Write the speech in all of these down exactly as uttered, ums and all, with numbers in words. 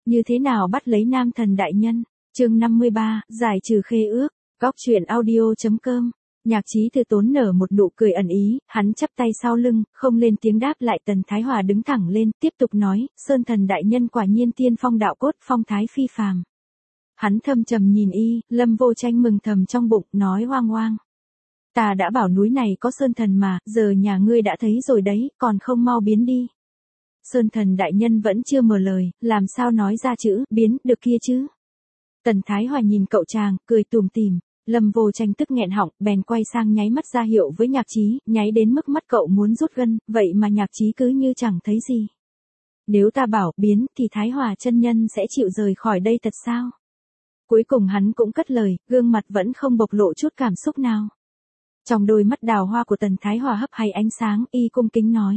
Như thế nào bắt lấy nam thần đại nhân? Chương năm mươi ba, giải trừ khê ước. Góc truyện audio.com. Nhạc Chí Từ tốn nở một nụ cười ẩn ý, hắn chắp tay sau lưng, không lên tiếng đáp lại. Tần Thái Hòa đứng thẳng lên, tiếp tục nói, Sơn thần đại nhân quả nhiên tiên phong đạo cốt, phong thái phi phàm. Hắn thâm trầm nhìn y, Lâm Vô Tranh mừng thầm trong bụng, nói hoang hoang. Ta đã bảo núi này có sơn thần mà, giờ nhà ngươi đã thấy rồi đấy, còn không mau biến đi. Sơn thần đại nhân vẫn chưa mở lời, làm sao nói ra chữ, biến, được kia chứ. Tần Thái Hòa nhìn cậu chàng, cười tủm tỉm. Lâm Vô Tranh tức nghẹn họng, bèn quay sang nháy mắt ra hiệu với Nhạc Chí, nháy đến mức mắt cậu muốn rút gân, vậy mà Nhạc Chí cứ như chẳng thấy gì. Nếu ta bảo biến, thì Thái Hòa chân nhân sẽ chịu rời khỏi đây thật sao? Cuối cùng hắn cũng cất lời, gương mặt vẫn không bộc lộ chút cảm xúc nào. Trong đôi mắt đào hoa của Tần Thái Hòa hấp hay ánh sáng, y cung kính nói.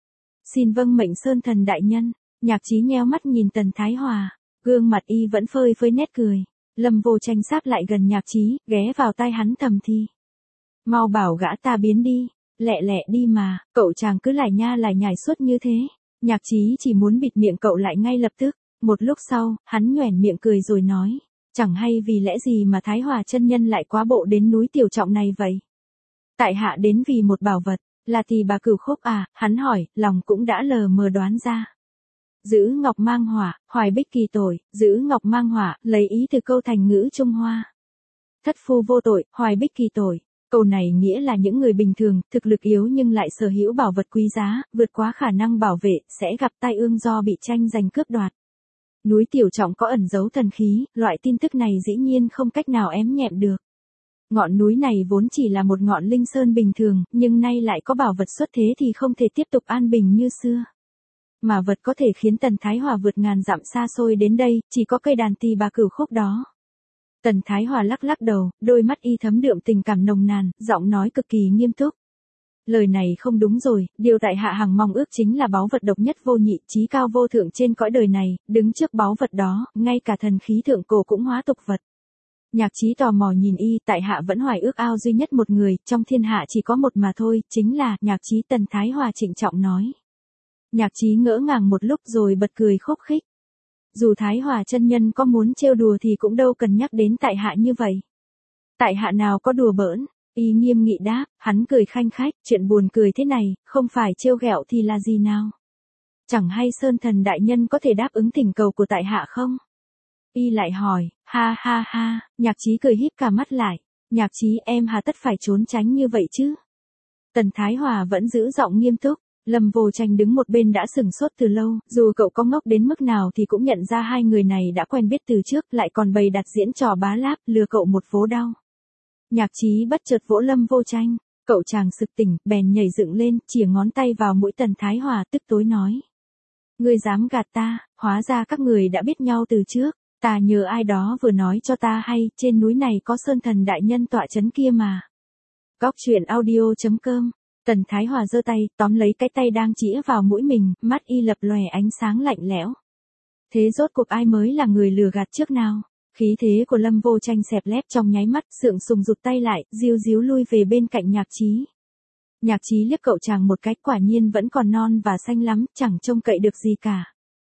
Xin vâng mệnh Sơn thần đại nhân. Nhạc Chí nheo mắt nhìn Tần Thái Hòa, gương mặt y vẫn phơi phới nét cười. Lâm Vô Tranh sát lại gần Nhạc Chí, ghé vào tai hắn thầm thì. Mau bảo gã ta biến đi, lẹ lẹ đi mà, cậu chàng cứ lải nha lải nhải suốt như thế. Nhạc Chí chỉ muốn bịt miệng cậu lại ngay lập tức. Một lúc sau, hắn nhoẻn miệng cười rồi nói, chẳng hay vì lẽ gì mà Thái Hòa chân nhân lại quá bộ đến núi Tiểu Trọng này vậy. Tại hạ đến vì một bảo vật, là Tỳ Bà Cửu Khúc à, hắn hỏi, lòng cũng đã lờ mờ đoán ra. Giữ ngọc mang hỏa, hoài bích kỳ tội, giữ ngọc mang hỏa, lấy ý từ câu thành ngữ Trung Hoa. Thất phu vô tội, hoài bích kỳ tội. Câu này nghĩa là những người bình thường, thực lực yếu nhưng lại sở hữu bảo vật quý giá, vượt quá khả năng bảo vệ, sẽ gặp tai ương do bị tranh giành cướp đoạt. Núi Tiểu Trọng có ẩn giấu thần khí, loại tin tức này dĩ nhiên không cách nào ém nhẹm được. Ngọn núi này vốn chỉ là một ngọn linh sơn bình thường, nhưng nay lại có bảo vật xuất thế thì không thể tiếp tục an bình như xưa. Mà vật có thể khiến Tần Thái Hòa vượt ngàn dặm xa xôi đến đây, chỉ có cây đàn Tỳ Bà Cửu Khúc đó. Tần Thái Hòa lắc lắc đầu, đôi mắt y thấm đượm tình cảm nồng nàn, giọng nói cực kỳ nghiêm túc. Lời này không đúng rồi, điều tại hạ hằng mong ước chính là báu vật độc nhất vô nhị, chí cao vô thượng trên cõi đời này, đứng trước báu vật đó, ngay cả thần khí thượng cổ cũng hóa tục vật. Nhạc Chí tò mò nhìn y, tại hạ vẫn hoài ước ao duy nhất một người, trong thiên hạ chỉ có một mà thôi, chính là, Nhạc Chí. Tần Thái Hòa trịnh trọng nói. Nhạc Chí ngỡ ngàng một lúc rồi bật cười khúc khích. Dù Thái Hòa chân nhân có muốn trêu đùa thì cũng đâu cần nhắc đến tại hạ như vậy. Tại hạ nào có đùa bỡn, y nghiêm nghị đáp, hắn cười khanh khách, chuyện buồn cười thế này, không phải trêu ghẹo thì là gì nào? Chẳng hay Sơn thần đại nhân có thể đáp ứng thỉnh cầu của tại hạ không? Y lại hỏi, ha ha ha, Nhạc Chí cười híp cả mắt lại, Nhạc Chí em hà tất phải trốn tránh như vậy chứ? Tần Thái Hòa vẫn giữ giọng nghiêm túc. Lâm Vô Tranh đứng một bên đã sửng sốt từ lâu, dù cậu có ngốc đến mức nào thì cũng nhận ra hai người này đã quen biết từ trước, lại còn bày đặt diễn trò bá láp, lừa cậu một vố đau. Nhạc Chí bất chợt vỗ Lâm Vô Tranh, cậu chàng sực tỉnh, bèn nhảy dựng lên, chìa ngón tay vào mũi Tần Thái Hòa, tức tối nói. Ngươi dám gạt ta, hóa ra các người đã biết nhau từ trước, ta nhờ ai đó vừa nói cho ta hay, trên núi này có Sơn thần đại nhân tọa chấn kia mà. Góc truyện audio.com. Tần Thái Hòa giơ tay, tóm lấy cái tay đang chĩa vào mũi mình, mắt y lập lòe ánh sáng lạnh lẽo. Thế rốt cuộc ai mới là người lừa gạt trước nào? Khí thế của Lâm Vô Tranh xẹp lép trong nháy mắt, sượng sùng rụt tay lại, díu díu lui về bên cạnh Nhạc Chí. Nhạc Chí liếc cậu chàng một cái, quả nhiên vẫn còn non và xanh lắm, chẳng trông cậy được gì cả.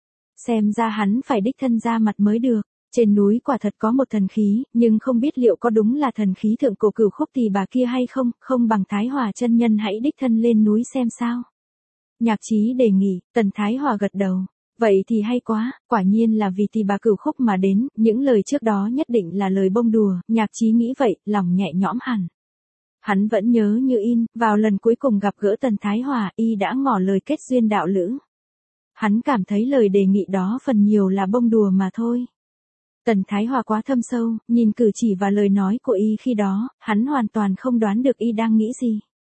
Xem ra hắn phải đích thân ra mặt mới được. Trên núi quả thật có một thần khí, nhưng không biết liệu có đúng là thần khí thượng cổ Cửu Khúc Tỳ Bà kia hay không, không bằng Thái Hòa chân nhân hãy đích thân lên núi xem sao. Nhạc Chí đề nghị, Tần Thái Hòa gật đầu. Vậy thì hay quá, quả nhiên là vì Tỳ Bà Cửu Khúc mà đến, những lời trước đó nhất định là lời bông đùa, Nhạc Chí nghĩ vậy, lòng nhẹ nhõm hẳn. Hắn vẫn nhớ như in, vào lần cuối cùng gặp gỡ Tần Thái Hòa, y đã ngỏ lời kết duyên đạo lữ. Hắn cảm thấy lời đề nghị đó phần nhiều là bông đùa mà thôi. Tần Thái Hòa quá thâm sâu, nhìn cử chỉ và lời nói của y khi đó, hắn hoàn toàn không đoán được y đang nghĩ gì.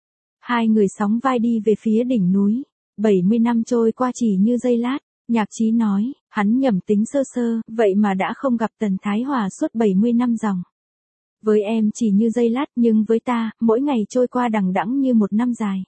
Hai người sóng vai đi về phía đỉnh núi, bảy mươi năm trôi qua chỉ như giây lát, Nhạc Chí nói, hắn nhẩm tính sơ sơ, vậy mà đã không gặp Tần Thái Hòa suốt bảy mươi năm dòng. Với em chỉ như giây lát nhưng với ta, mỗi ngày trôi qua đằng đẵng như một năm dài.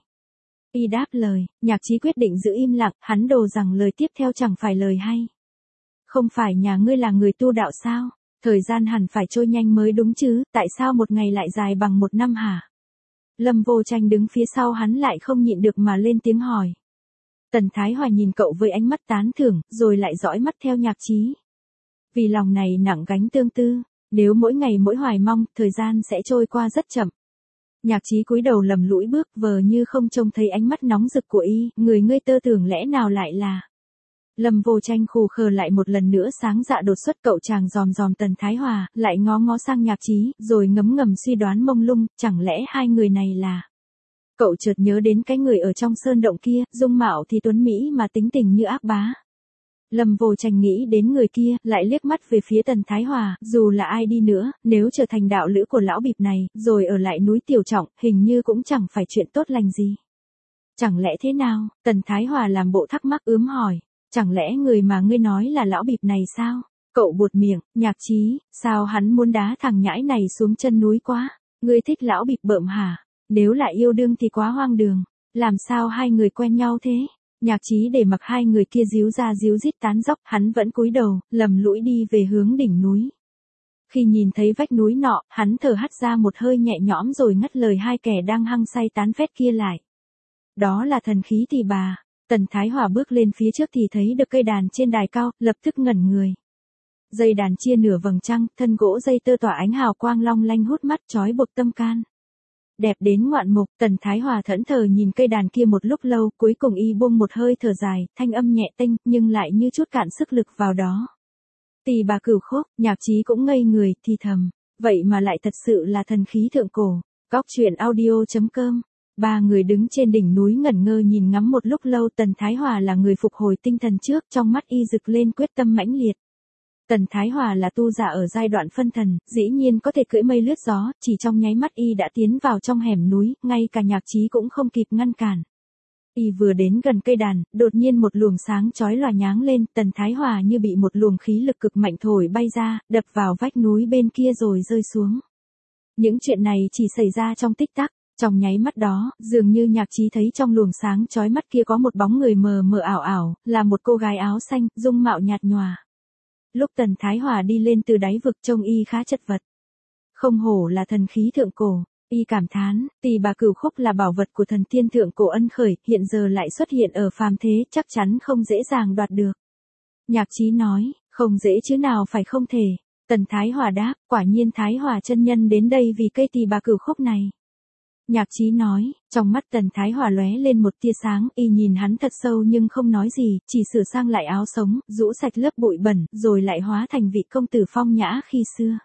Y đáp lời, Nhạc Chí quyết định giữ im lặng, hắn đồ rằng lời tiếp theo chẳng phải lời hay. Không phải nhà ngươi là người tu đạo sao? Thời gian hẳn phải trôi nhanh mới đúng chứ, tại sao một ngày lại dài bằng một năm hả? Lâm Vô Tranh đứng phía sau hắn lại không nhịn được mà lên tiếng hỏi. Tần Thái Hòa nhìn cậu với ánh mắt tán thưởng, rồi lại dõi mắt theo Nhạc Chí. Vì lòng này nặng gánh tương tư, nếu mỗi ngày mỗi hoài mong, thời gian sẽ trôi qua rất chậm. Nhạc Chí cúi đầu lầm lũi bước vờ như không trông thấy ánh mắt nóng rực của y, người ngươi tơ tưởng lẽ nào lại là. Lâm Vô Tranh khù khờ lại một lần nữa sáng dạ đột xuất, cậu chàng dòm dòm Tần Thái Hòa, lại ngó ngó sang Nhạc Chí, rồi ngấm ngầm suy đoán mông lung, chẳng lẽ hai người này là. Cậu chợt nhớ đến cái người ở trong sơn động kia, dung mạo thì tuấn mỹ mà tính tình như ác bá. Lâm Vô Tranh nghĩ đến người kia, lại liếc mắt về phía Tần Thái Hòa, dù là ai đi nữa, nếu trở thành đạo lữ của lão bịp này, rồi ở lại núi Tiểu Trọng, hình như cũng chẳng phải chuyện tốt lành gì. Chẳng lẽ thế nào? Tần Thái Hòa làm bộ thắc mắc ướm hỏi. Chẳng lẽ người mà ngươi nói là lão bịp này sao? Cậu buột miệng, Nhạc Chí, sao hắn muốn đá thằng nhãi này xuống chân núi quá? Ngươi thích lão bịp bợm hả? Nếu lại yêu đương thì quá hoang đường. Làm sao hai người quen nhau thế? Nhạc Chí để mặc hai người kia díu ra díu dít tán dóc, hắn vẫn cúi đầu, lầm lũi đi về hướng đỉnh núi. Khi nhìn thấy vách núi nọ, hắn thở hắt ra một hơi nhẹ nhõm rồi ngắt lời hai kẻ đang hăng say tán phét kia lại. Đó là thần khí Tỳ Bà. Tần Thái Hòa bước lên phía trước thì thấy được cây đàn trên đài cao, lập tức ngẩn người. Dây đàn chia nửa vầng trăng, thân gỗ dây tơ tỏa ánh hào quang long lanh hút mắt chói buộc tâm can. Đẹp đến ngoạn mục, Tần Thái Hòa thẫn thờ nhìn cây đàn kia một lúc lâu, cuối cùng y buông một hơi thở dài, thanh âm nhẹ tênh, nhưng lại như chút cạn sức lực vào đó. Tỳ Bà Cửu Khúc, Nhạc Chí cũng ngây người, thì thầm, vậy mà lại thật sự là thần khí thượng cổ. Góc truyện audio chấm com. Ba người đứng trên đỉnh núi ngẩn ngơ nhìn ngắm một lúc lâu. Tần Thái Hòa là người phục hồi tinh thần trước, trong mắt y rực lên quyết tâm mãnh liệt. Tần Thái Hòa là tu giả ở giai đoạn phân thần, dĩ nhiên có thể cưỡi mây lướt gió, chỉ trong nháy mắt y đã tiến vào trong hẻm núi, ngay cả Nhạc Chí cũng không kịp ngăn cản. Y vừa đến gần cây đàn, đột nhiên một luồng sáng chói lòa nháng lên, Tần Thái Hòa như bị một luồng khí lực cực mạnh thổi bay ra, đập vào vách núi bên kia rồi rơi xuống. Những chuyện này chỉ xảy ra trong tích tắc. Trong nháy mắt đó, dường như Nhạc Chí thấy trong luồng sáng chói mắt kia có một bóng người mờ mờ ảo ảo, là một cô gái áo xanh, dung mạo nhạt nhòa. Lúc Tần Thái Hòa đi lên từ đáy vực trông y khá chật vật. Không hổ là thần khí thượng cổ, y cảm thán, Tỳ Bà Cửu Khúc là bảo vật của thần tiên thượng cổ ân khởi, hiện giờ lại xuất hiện ở phàm thế, chắc chắn không dễ dàng đoạt được. Nhạc Chí nói, không dễ chứ nào phải không thể. Tần Thái Hòa đáp, quả nhiên Thái Hòa chân nhân đến đây vì cây Tỳ Bà Cửu Khúc này. Nhạc Chí nói, trong mắt Tần Thái Hòa lóe lên một tia sáng, y nhìn hắn thật sâu nhưng không nói gì, chỉ sửa sang lại áo sống, rũ sạch lớp bụi bẩn, rồi lại hóa thành vị công tử phong nhã khi xưa.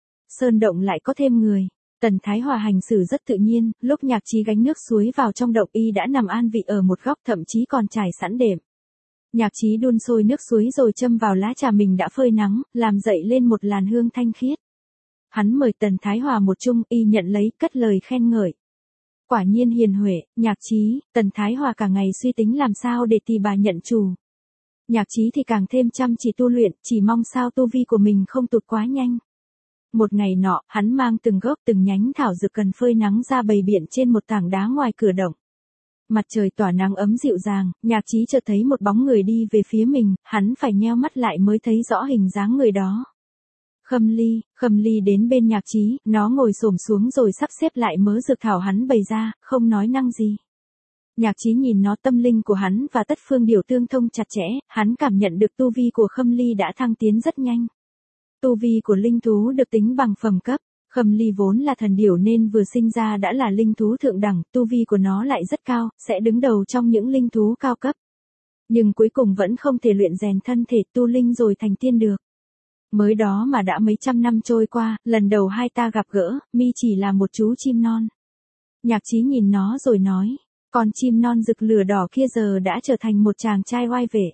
Sơn động lại có thêm người. Tần Thái Hòa hành xử rất tự nhiên, lúc Nhạc Chí gánh nước suối vào trong động y đã nằm an vị ở một góc, thậm chí còn trải sẵn đệm. Nhạc Chí đun sôi nước suối rồi châm vào lá trà mình đã phơi nắng, làm dậy lên một làn hương thanh khiết. Hắn mời Tần Thái Hòa một chung, y nhận lấy, cất lời khen ngợi. Quả nhiên hiền huệ. Nhạc Chí, Tần Thái Hòa cả ngày suy tính làm sao để Tỳ Bà nhận chủ. Nhạc Chí thì càng thêm chăm chỉ tu luyện, chỉ mong sao tu vi của mình không tụt quá nhanh. Một ngày nọ, hắn mang từng gốc từng nhánh thảo dược cần phơi nắng ra bày biện trên một tảng đá ngoài cửa động. Mặt trời tỏa nắng ấm dịu dàng, Nhạc Chí chợt thấy một bóng người đi về phía mình, hắn phải nheo mắt lại mới thấy rõ hình dáng người đó. Khâm Ly, Khâm Ly đến bên Nhạc Chí, nó ngồi xổm xuống rồi sắp xếp lại mớ dược thảo hắn bày ra, không nói năng gì. Nhạc Chí nhìn nó, tâm linh của hắn và Tất Phương Điểu tương thông chặt chẽ, hắn cảm nhận được tu vi của Khâm Ly đã thăng tiến rất nhanh. Tu vi của linh thú được tính bằng phẩm cấp, Khâm Ly vốn là thần điểu nên vừa sinh ra đã là linh thú thượng đẳng, tu vi của nó lại rất cao, sẽ đứng đầu trong những linh thú cao cấp. Nhưng cuối cùng vẫn không thể luyện rèn thân thể tu linh rồi thành tiên được. Mới đó mà đã mấy trăm năm trôi qua, lần đầu hai ta gặp gỡ, mi chỉ là một chú chim non. Nhạc Chí nhìn nó rồi nói, con chim non rực lửa đỏ kia giờ đã trở thành một chàng trai oai vệ.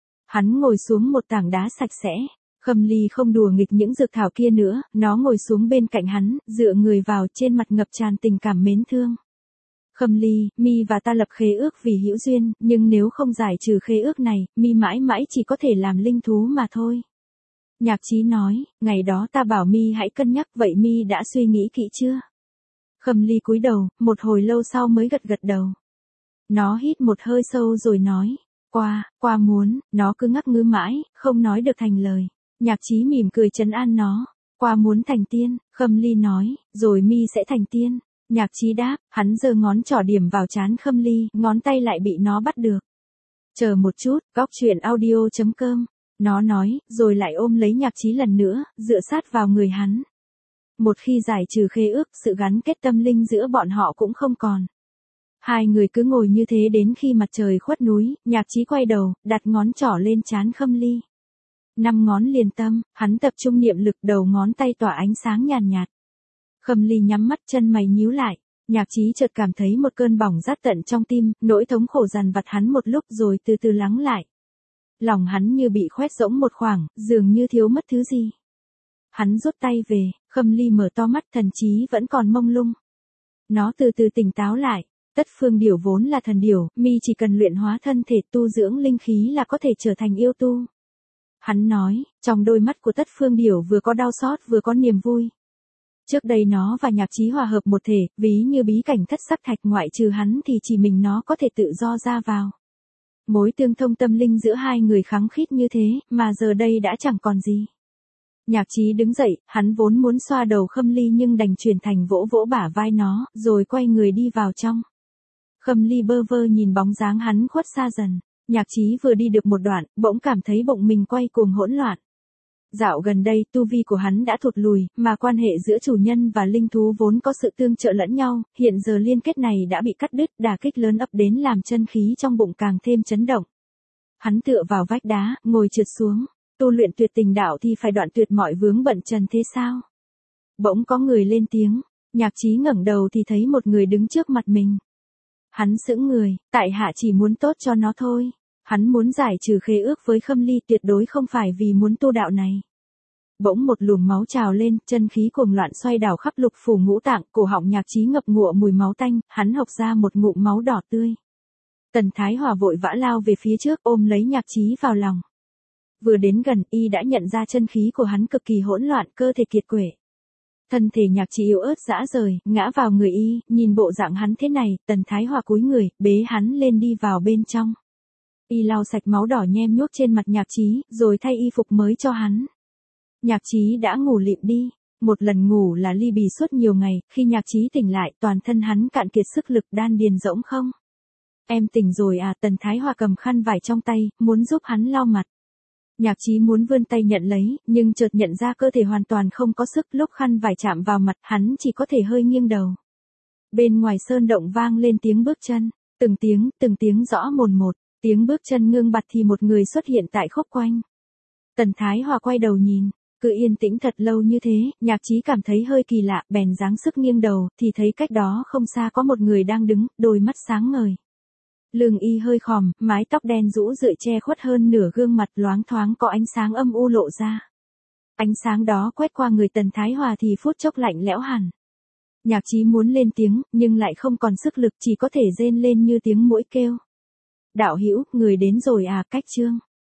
Hắn ngồi xuống một tảng đá sạch sẽ, Khâm Ly không đùa nghịch những dược thảo kia nữa, nó ngồi xuống bên cạnh hắn, dựa người vào, trên mặt ngập tràn tình cảm mến thương. Khâm Ly, mi và ta lập khế ước vì hữu duyên, nhưng nếu không giải trừ khế ước này, mi mãi mãi chỉ có thể làm linh thú mà thôi. Nhạc Chí nói, ngày đó ta bảo mi hãy cân nhắc, vậy mi đã suy nghĩ kỹ chưa? Khâm Ly cúi đầu, một hồi lâu sau mới gật gật đầu. Nó hít một hơi sâu rồi nói, qua, qua muốn, nó cứ ngắc ngứ mãi, không nói được thành lời. Nhạc Chí mỉm cười trấn an nó, qua muốn thành tiên, Khâm Ly nói, rồi mi sẽ thành tiên. Nhạc Chí đáp, hắn giơ ngón trỏ điểm vào trán Khâm Ly, ngón tay lại bị nó bắt được. Chờ một chút, góc truyện audio chấm com Nó nói, rồi lại ôm lấy Nhạc Chí lần nữa, dựa sát vào người hắn. Một khi giải trừ khế ước, sự gắn kết tâm linh giữa bọn họ cũng không còn. Hai người cứ ngồi như thế đến khi mặt trời khuất núi, Nhạc Chí quay đầu, đặt ngón trỏ lên trán Khâm Ly. Năm ngón liền tâm, hắn tập trung niệm lực, đầu ngón tay tỏa ánh sáng nhàn nhạt, nhạt. Khâm Ly nhắm mắt, chân mày nhíu lại. Nhạc Chí chợt cảm thấy một cơn bỏng rát tận trong tim, nỗi thống khổ dằn vặt hắn một lúc rồi từ từ lắng lại. Lòng hắn như bị khoét rỗng một khoảng, dường như thiếu mất thứ gì. Hắn rút tay về, Khâm Ly mở to mắt, thần trí vẫn còn mông lung. Nó từ từ tỉnh táo lại. Tất Phương Điểu vốn là thần điểu, mi chỉ cần luyện hóa thân thể, tu dưỡng linh khí là có thể trở thành yêu tu. Hắn nói, trong đôi mắt của Tất Phương Điểu vừa có đau xót vừa có niềm vui. Trước đây nó và Nhạc Chí hòa hợp một thể, ví như bí cảnh thất sắc thạch, ngoại trừ hắn thì chỉ mình nó có thể tự do ra vào. Mối tương thông tâm linh giữa hai người khăng khít như thế, mà giờ đây đã chẳng còn gì. Nhạc Chí đứng dậy, hắn vốn muốn xoa đầu Khâm Ly nhưng đành chuyển thành vỗ vỗ bả vai nó, rồi quay người đi vào trong. Khâm Ly bơ vơ nhìn bóng dáng hắn khuất xa dần. Nhạc Chí vừa đi được một đoạn, bỗng cảm thấy bụng mình quay cuồng hỗn loạn. Dạo gần đây, tu vi của hắn đã thụt lùi, mà quan hệ giữa chủ nhân và linh thú vốn có sự tương trợ lẫn nhau, hiện giờ liên kết này đã bị cắt đứt, đả kích lớn ập đến làm chân khí trong bụng càng thêm chấn động. Hắn tựa vào vách đá, ngồi trượt xuống. Tu luyện tuyệt tình đạo thì phải đoạn tuyệt mọi vướng bận trần thế sao? Bỗng có người lên tiếng, Nhạc Chí ngẩng đầu thì thấy một người đứng trước mặt mình. Hắn sững người, tại hạ chỉ muốn tốt cho nó thôi. Hắn muốn giải trừ khế ước với Khâm Ly, tuyệt đối không phải vì muốn tu đạo này. Bỗng một luồng máu trào lên, chân khí cuồng loạn xoay đảo khắp lục phủ ngũ tạng, cổ họng Nhạc Chí ngập ngụa mùi máu tanh, hắn hộc ra một ngụm máu đỏ tươi. Tần Thái Hòa vội vã lao về phía trước, ôm lấy Nhạc Chí vào lòng. Vừa đến gần, y đã nhận ra chân khí của hắn cực kỳ hỗn loạn, cơ thể kiệt quệ. Thân thể Nhạc Chí yếu ớt rã rời, ngã vào người y, nhìn bộ dạng hắn thế này, Tần Thái Hòa cúi người, bế hắn lên đi vào bên trong. Y lau sạch máu đỏ nhem nhuốc trên mặt Nhạc Chí, rồi thay y phục mới cho hắn. Nhạc Chí đã ngủ lịm đi. Một lần ngủ là ly bì suốt nhiều ngày, khi Nhạc Chí tỉnh lại, toàn thân hắn cạn kiệt sức lực, đan điền rỗng không. Em tỉnh rồi à? Tần Thái Hòa cầm khăn vải trong tay, muốn giúp hắn lau mặt. Nhạc Chí muốn vươn tay nhận lấy, nhưng chợt nhận ra cơ thể hoàn toàn không có sức, lúc khăn vải chạm vào mặt, hắn chỉ có thể hơi nghiêng đầu. Bên ngoài sơn động vang lên tiếng bước chân, từng tiếng, từng tiếng rõ mồn một, tiếng bước chân ngưng bặt thì một người xuất hiện tại khúc quanh. Tần Thái Hòa quay đầu nhìn, cứ yên tĩnh thật lâu như thế, Nhạc Chí cảm thấy hơi kỳ lạ, bèn giáng sức nghiêng đầu, thì thấy cách đó không xa có một người đang đứng, đôi mắt sáng ngời. Lưng y hơi khòm, mái tóc đen rũ rượi che khuất hơn nửa gương mặt, loáng thoáng có ánh sáng âm u lộ ra. Ánh sáng đó quét qua người Tần Thái Hòa thì phút chốc lạnh lẽo hẳn. Nhạc Chí muốn lên tiếng, nhưng lại không còn sức lực, chỉ có thể rên lên như tiếng muỗi kêu. Đạo hữu, người đến rồi à? Cách chương